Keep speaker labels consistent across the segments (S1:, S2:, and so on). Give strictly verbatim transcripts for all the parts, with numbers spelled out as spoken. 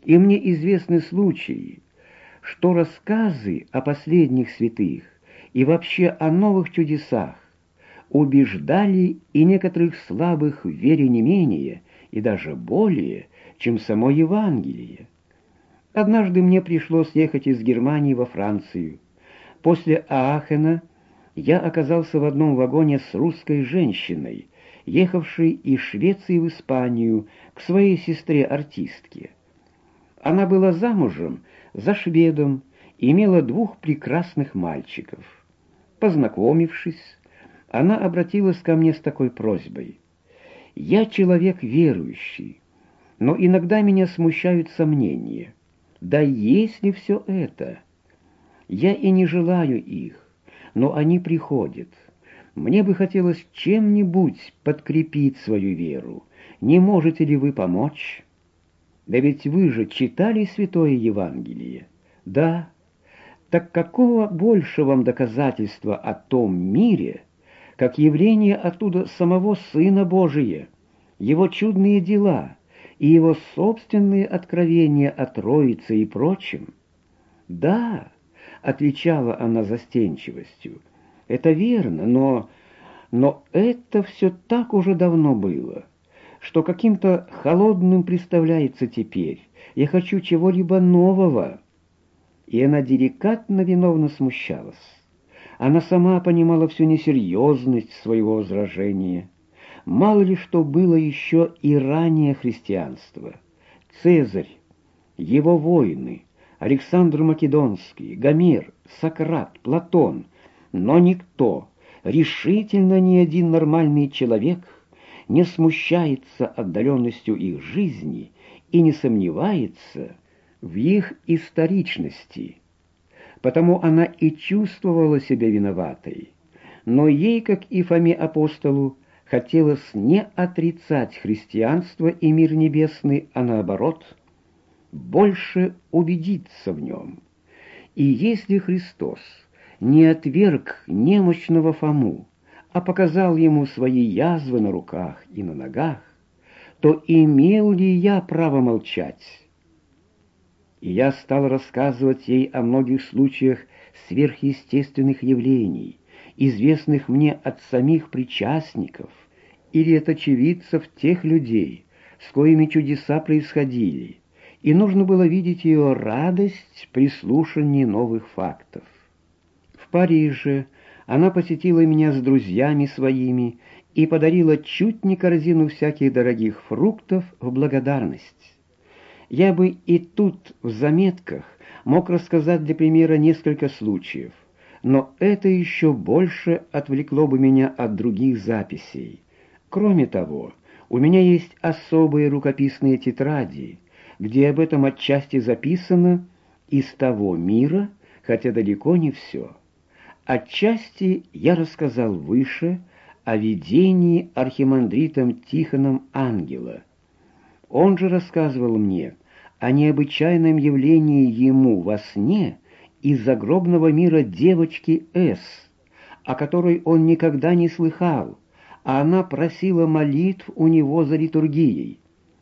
S1: И мне известны случаи, что рассказы о последних святых и вообще о новых чудесах убеждали и некоторых слабых в вере не менее и даже более, чем само Евангелие. Однажды мне пришлось ехать из Германии во Францию. После Аахена я оказался в одном вагоне с русской женщиной, ехавшей из Швеции в Испанию к своей сестре-артистке. Она была замужем за шведом и имела двух прекрасных мальчиков. Познакомившись, она обратилась ко мне с такой просьбой. «Я человек верующий, но иногда меня смущают сомнения. Да есть ли все это? Я и не желаю их, но они приходят. Мне бы хотелось чем-нибудь подкрепить свою веру. Не можете ли вы помочь? Да ведь вы же читали Святое Евангелие. Да, так какого больше вам доказательства о том мире, как явление оттуда самого Сына Божия, его чудные дела и его собственные откровения о Троице и прочем? Да, отвечала она застенчивостью, это верно, но... но это все так уже давно было, что каким-то холодным представляется теперь. Я хочу чего-либо нового. И она деликатно виновно смущалась. Она сама понимала всю несерьезность своего возражения. Мало ли что было еще и ранее христианство. Цезарь, его воины, Александр Македонский, Гомер, Сократ, Платон, но никто, решительно ни один нормальный человек не смущается отдаленностью их жизни и не сомневается в их историчности. Потому она и чувствовала себя виноватой. Но ей, как и Фоме апостолу, хотелось не отрицать христианство и мир небесный, а наоборот, больше убедиться в нем. И если Христос не отверг немощного Фому, а показал ему свои язвы на руках и на ногах, то имел ли я право молчать? И я стал рассказывать ей о многих случаях сверхъестественных явлений, известных мне от самих причастников или от очевидцев тех людей, с коими чудеса происходили, и нужно было видеть ее радость при слушании новых фактов. В Париже она посетила меня с друзьями своими и подарила чуть не корзину всяких дорогих фруктов в благодарность. Я бы и тут в заметках мог рассказать для примера несколько случаев, но это еще больше отвлекло бы меня от других записей. Кроме того, у меня есть особые рукописные тетради, где об этом отчасти записано из того мира, хотя далеко не все. Отчасти я рассказал выше о видении архимандритом Тихоном ангела. Он же рассказывал мне о необычайном явлении ему во сне из загробного мира девочки С, о которой он никогда не слыхал, а она просила молитв у него за литургией.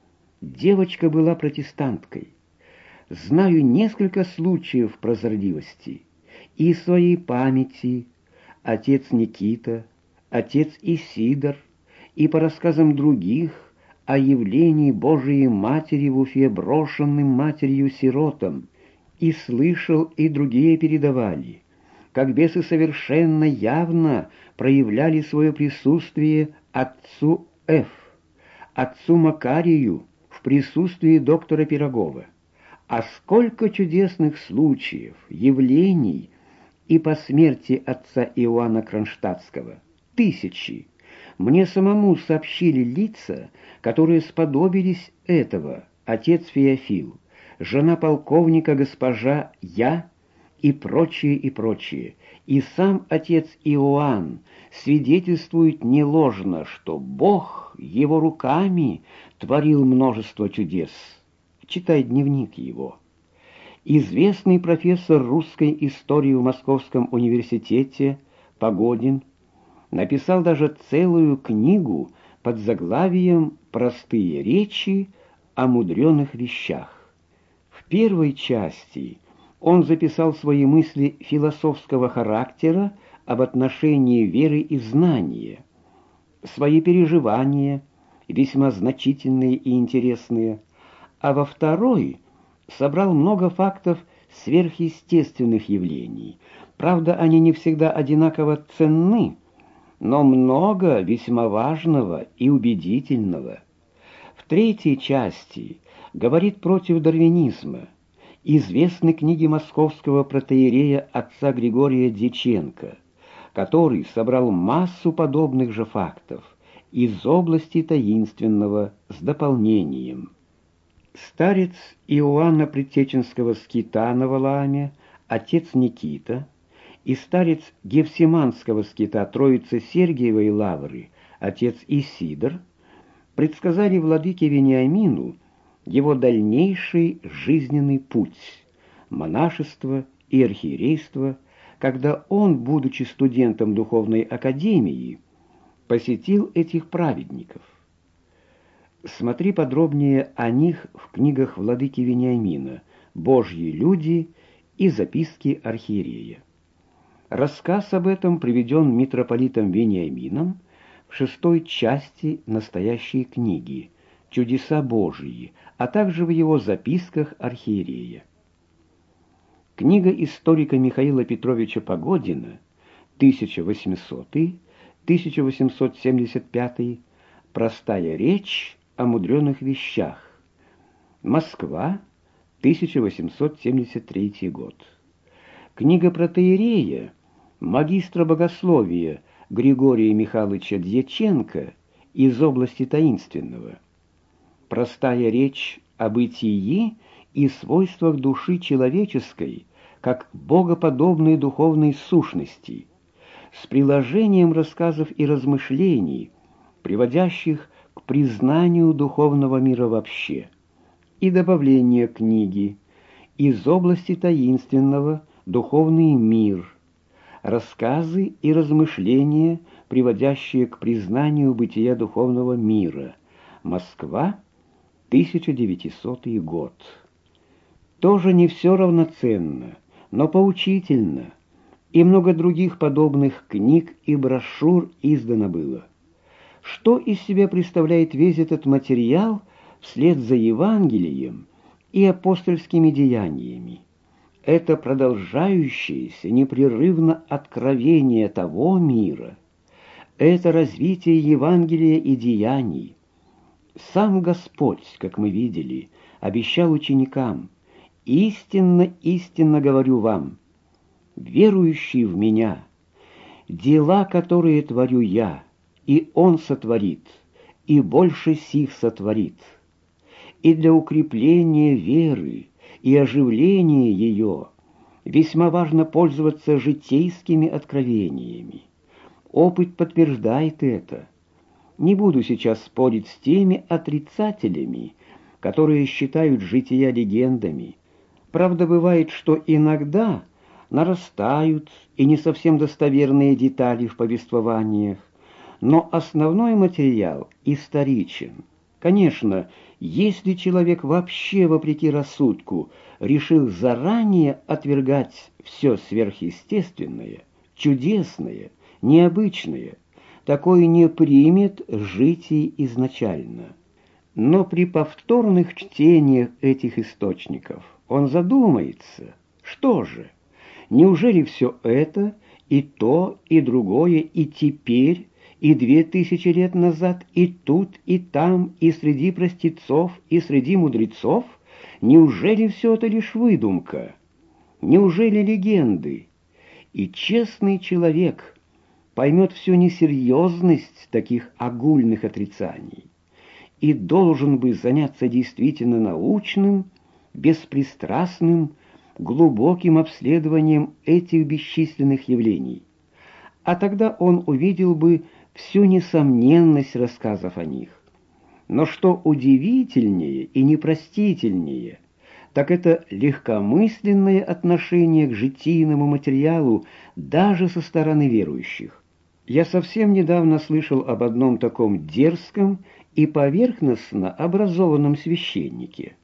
S1: Девочка была протестанткой. Знаю несколько случаев прозорливости. И из своей памяти отец Никита, отец Исидор, и по рассказам других о явлении Божией Матери в Уфе брошенным матерью-сиротам, и слышал, и другие передавали, как бесы совершенно явно проявляли свое присутствие отцу Ф, отцу Макарию в присутствии доктора Пирогова. А сколько чудесных случаев, явлений и по смерти отца Иоанна Кронштадтского. Тысячи. Мне самому сообщили лица, которые сподобились этого: отец Феофил, жена полковника госпожа Я и прочие, и прочие. И сам отец Иоанн свидетельствует не ложно, что Бог его руками творил множество чудес. Читай дневник его. Известный профессор русской истории в Московском университете Погодин написал даже целую книгу под заглавием «Простые речи о мудреных вещах». первой части он записал свои мысли философского характера об отношении веры и знания, свои переживания, весьма значительные и интересные, а во второй собрал много фактов сверхъестественных явлений. Правда, они не всегда одинаково ценны, но много весьма важного и убедительного. В третьей части говорит против дарвинизма, известной книги московского протоиерея отца Григория Дьяченко, который собрал массу подобных же фактов из области таинственного с дополнением. Старец Иоанна Предтеченского скита на Валааме, отец Никита, и старец Гефсиманского скита Троицы Сергиевой Лавры, отец Исидор, предсказали владыке Вениамину его дальнейший жизненный путь, монашество и архиерейство, когда он, будучи студентом духовной академии, посетил этих праведников. Смотри подробнее о них в книгах владыки Вениамина «Божьи люди» и «Записки архиерея». Рассказ об этом приведен митрополитом Вениамином в шестой части настоящей книги «Чудеса Божьи», а также в его записках архиерея. Книга историка Михаила Петровича Погодина тысяча восьмисотый — тысяча восемьсот семьдесят пятый, «Простая речь о мудреных вещах», Москва, тысяча восемьсот семьдесят третий год. Книга протоиерея, магистра богословия Григория Михайловича Дьяченко из области таинственного, «Простая речь о бытии и свойствах души человеческой как богоподобной духовной сущности», с приложением рассказов и размышлений, приводящих к признанию духовного мира вообще, и добавление книги из области таинственного «Духовный мир», рассказы и размышления, приводящие к признанию бытия духовного мира, Москва, тысяча девятисотый год. Тоже не все равноценно, но поучительно, и много других подобных книг и брошюр издано было. Что из себя представляет весь этот материал вслед за Евангелием и апостольскими деяниями? Это продолжающееся непрерывно откровение того мира, это развитие Евангелия и деяний. Сам Господь, как мы видели, обещал ученикам: «Истинно, истинно говорю вам, верующий в Меня, дела, которые творю Я, и Он сотворит, и больше сих сотворит». И для укрепления веры и оживления ее весьма важно пользоваться житейскими откровениями. Опыт подтверждает это. Не буду сейчас спорить с теми отрицателями, которые считают жития легендами. Правда, бывает, что иногда нарастают и не совсем достоверные детали в повествованиях, но основной материал историчен. Конечно, если человек вообще, вопреки рассудку, решил заранее отвергать все сверхъестественное, чудесное, необычное, такой не примет житий изначально. Но при повторных чтениях этих источников он задумается, что же, неужели все это, и то, и другое, и теперь, и две тысячи лет назад, и тут, и там, и среди простецов, и среди мудрецов, неужели все это лишь выдумка? Неужели легенды? И честный человек поймет всю несерьезность таких огульных отрицаний и должен бы заняться действительно научным, беспристрастным, глубоким обследованием этих бесчисленных явлений. А тогда он увидел бы всю несомненность рассказов о них. Но что удивительнее и непростительнее, так это легкомысленное отношение к житийному материалу даже со стороны верующих. Я совсем недавно слышал об одном таком дерзком и поверхностно образованном священнике,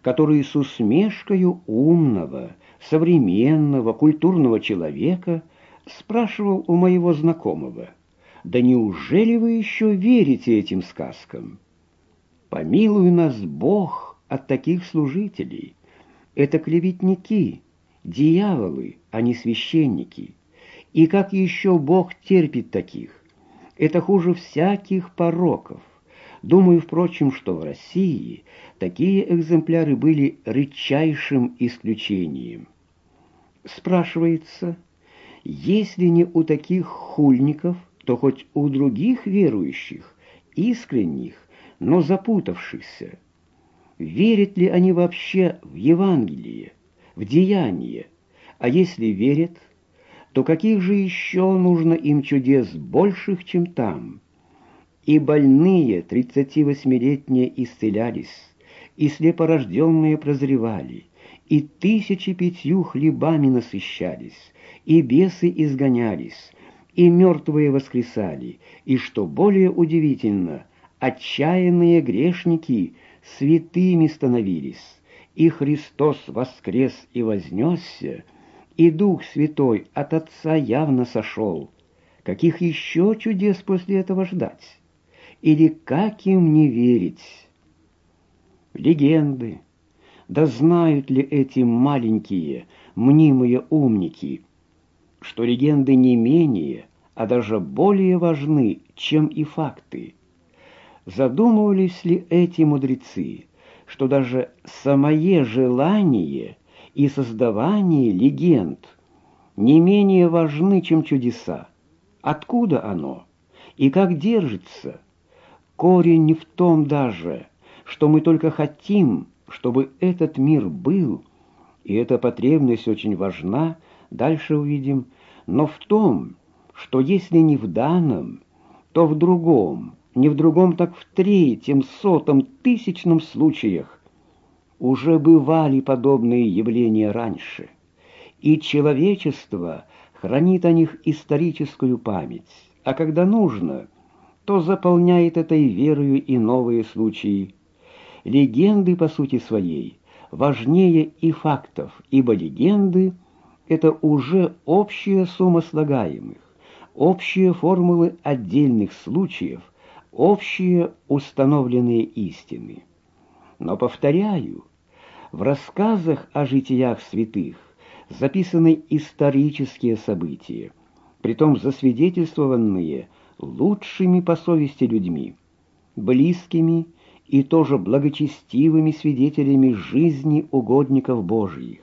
S1: который с усмешкою умного, современного, культурного человека спрашивал у моего знакомого: «Да неужели вы еще верите этим сказкам?» Помилуй нас, Бог, от таких служителей. Это клеветники, дьяволы, а не священники. И как еще Бог терпит таких? Это хуже всяких пороков. Думаю, впрочем, что в России такие экземпляры были редчайшим исключением. Спрашивается, если не у таких хульников, то хоть у других верующих, искренних, но запутавшихся. Верят ли они вообще в Евангелие, в деяние? А если верят, то каких же еще нужно им чудес больших, чем там? И больные тридцативосьмилетние исцелялись, и слепорожденные прозревали, и тысячи пятью хлебами насыщались, и бесы изгонялись, и мертвые воскресали, и, что более удивительно, отчаянные грешники святыми становились, и Христос воскрес и вознесся, и Дух Святой от Отца явно сошел. Каких еще чудес после этого ждать? Или как им не верить? Легенды. Да знают ли эти маленькие, мнимые умники, что легенды не менее, а даже более важны, чем и факты? Задумывались ли эти мудрецы, что даже самое желание и создавание легенд не менее важны, чем чудеса? Откуда оно? И как держится? Корень не в том даже, что мы только хотим, чтобы этот мир был, и эта потребность очень важна, дальше увидим, но в том, что если не в данном, то в другом, не в другом, так в третьем, сотом, тысячном случаях уже бывали подобные явления раньше, и человечество хранит о них историческую память, а когда нужно, то заполняет этой верою и новые случаи. Легенды, по сути своей, важнее и фактов, ибо легенды — это уже общая сумма слагаемых, общие формулы отдельных случаев, общие установленные истины. Но, повторяю, в рассказах о житиях святых записаны исторические события, притом засвидетельствованные лучшими по совести людьми, близкими и тоже благочестивыми свидетелями жизни угодников Божьих.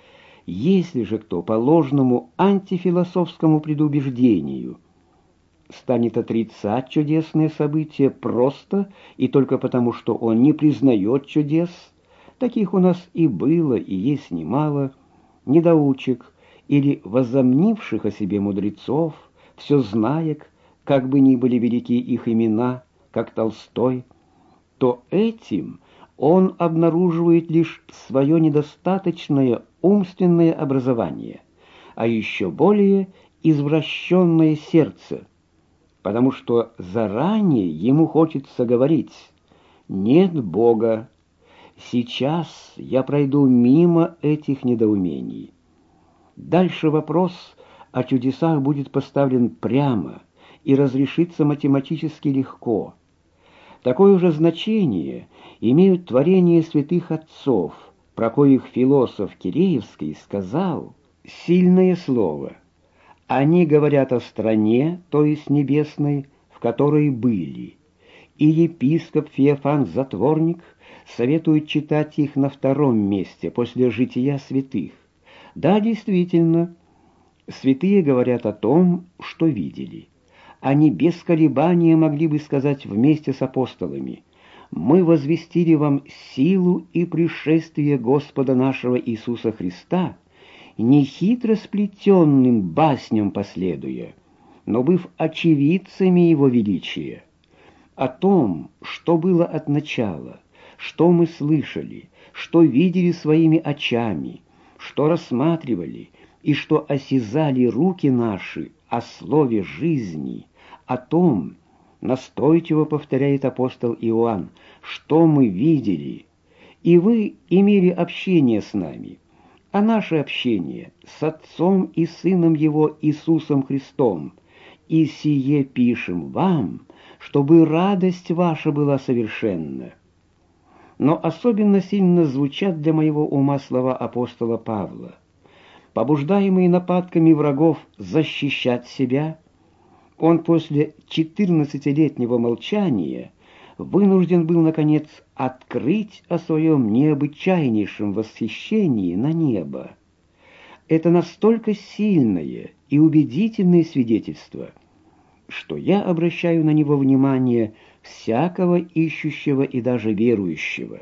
S1: Если же кто по ложному антифилософскому предубеждению станет отрицать чудесные события просто и только потому, что он не признает чудес, таких у нас и было, и есть немало, недоучек или возомнивших о себе мудрецов, все знаек, как бы ни были велики их имена, как Толстой, то этим он обнаруживает лишь свое недостаточное умственное образование, а еще более извращенное сердце, потому что заранее ему хочется говорить: «Нет Бога, сейчас я пройду мимо этих недоумений». Дальше вопрос о чудесах будет поставлен прямо и разрешится математически легко. Такое же значение имеют творения святых отцов, про коих философ Киреевский сказал сильное слово. Они говорят о стране, то есть небесной, в которой были. И епископ Феофан Затворник советует читать их на втором месте, после жития святых. Да, действительно, святые говорят о том, что видели. Они без колебания могли бы сказать вместе с апостолами: «Мы возвестили вам силу и пришествие Господа нашего Иисуса Христа, не хитро сплетенным басням последуя, но быв очевидцами Его величия. О том, что было от начала, что мы слышали, что видели своими очами, что рассматривали и что осязали руки наши, о слове жизни, о том, настойчиво повторяет апостол Иоанн, что мы видели, и вы имели общение с нами, а наше общение с Отцом и Сыном Его Иисусом Христом, и сие пишем вам, чтобы радость ваша была совершенна. Но особенно сильно звучат для моего ума слова апостола Павла. Побуждаемый нападками врагов защищать себя, он после четырнадцатилетнего молчания вынужден был, наконец, открыть о своем необычайнейшем восхищении на небо. Это настолько сильное и убедительное свидетельство, что я обращаю на него внимание всякого ищущего и даже верующего.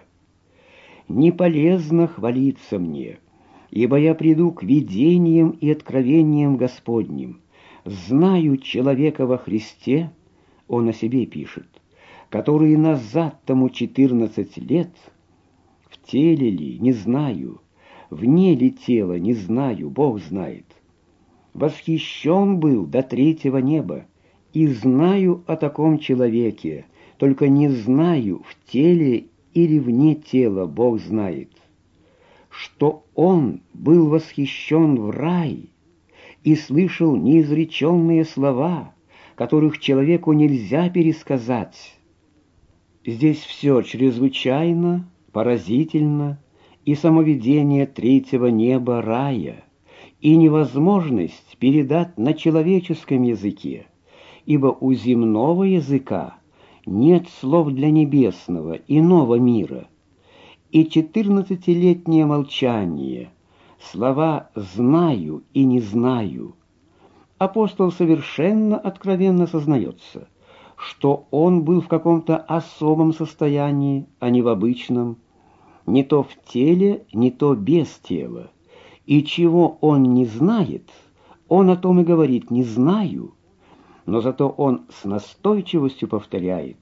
S1: Не полезно хвалиться мне, ибо я приду к видениям и откровениям Господним. Знаю человека во Христе, он о себе пишет, который назад тому четырнадцать лет, в теле ли, не знаю, вне ли тела, не знаю, Бог знает. Восхищен был до третьего неба, и знаю о таком человеке, только не знаю, в теле или вне тела, Бог знает, что он был восхищен в рай и слышал неизреченные слова, которых человеку нельзя пересказать. Здесь все чрезвычайно, поразительно, и самовидение третьего неба рая, и невозможность передать на человеческом языке, ибо у земного языка нет слов для небесного, иного мира. И четырнадцатилетнее молчание, слова «знаю» и «не знаю». Апостол совершенно откровенно сознается, что он был в каком-то особом состоянии, а не в обычном, не то в теле, не то без тела. И чего он не знает, он о том и говорит «не знаю», но зато он с настойчивостью повторяет,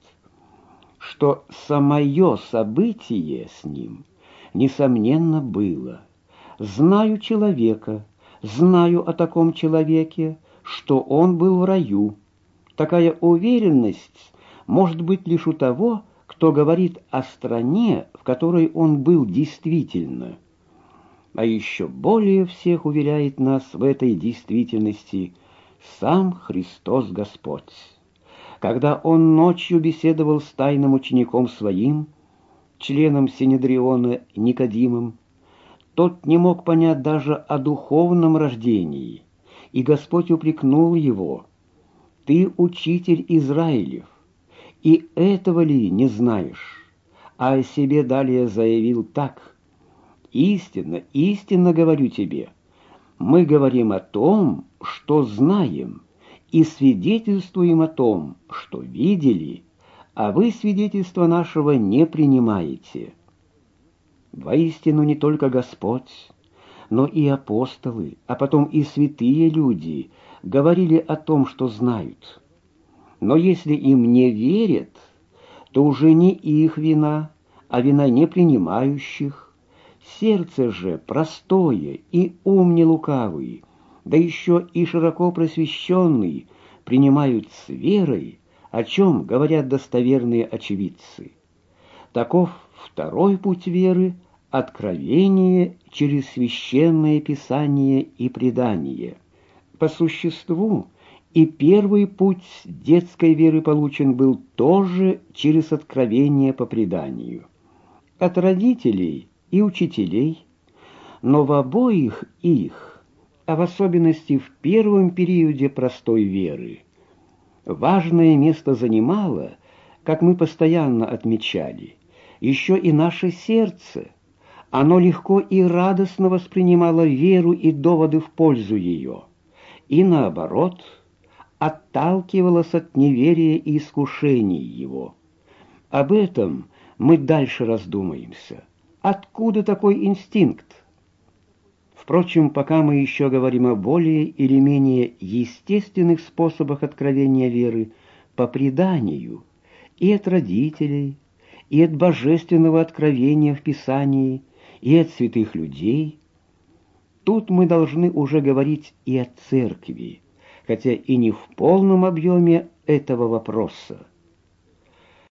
S1: что самое событие с ним, несомненно, было. Знаю человека, знаю о таком человеке, что он был в раю. Такая уверенность может быть лишь у того, кто говорит о стране, в которой он был действительно. А еще более всех уверяет нас в этой действительности сам Христос Господь. Когда он ночью беседовал с тайным учеником своим, членом Синедриона Никодимом, тот не мог понять даже о духовном рождении, и Господь упрекнул его: «Ты учитель Израилев, и этого ли не знаешь?» А о себе далее заявил так: «Истинно, истинно говорю тебе, мы говорим о том, что знаем, и свидетельствуем о том, что видели, а вы свидетельства нашего не принимаете». Воистину не только Господь, но и апостолы, а потом и святые люди говорили о том, что знают. Но если им не верят, то уже не их вина, а вина непринимающих. Сердце же простое и ум не лукавый, да еще и широко просвещенный, принимают с верой, о чем говорят достоверные очевидцы. Таков второй путь веры — откровение через священное писание и предание. По существу и первый путь детской веры получен был тоже через откровение по преданию. От родителей и учителей, но в обоих их, а в особенности в первом периоде простой веры, важное место занимало, как мы постоянно отмечали, еще и наше сердце. Оно легко и радостно воспринимало веру и доводы в пользу ее, и наоборот, отталкивалось от неверия и искушений его. Об этом мы дальше раздумаемся. Откуда такой инстинкт? Впрочем, пока мы еще говорим о более или менее естественных способах откровения веры по преданию, и от родителей, и от божественного откровения в Писании, и от святых людей, тут мы должны уже говорить и о церкви, хотя и не в полном объеме этого вопроса.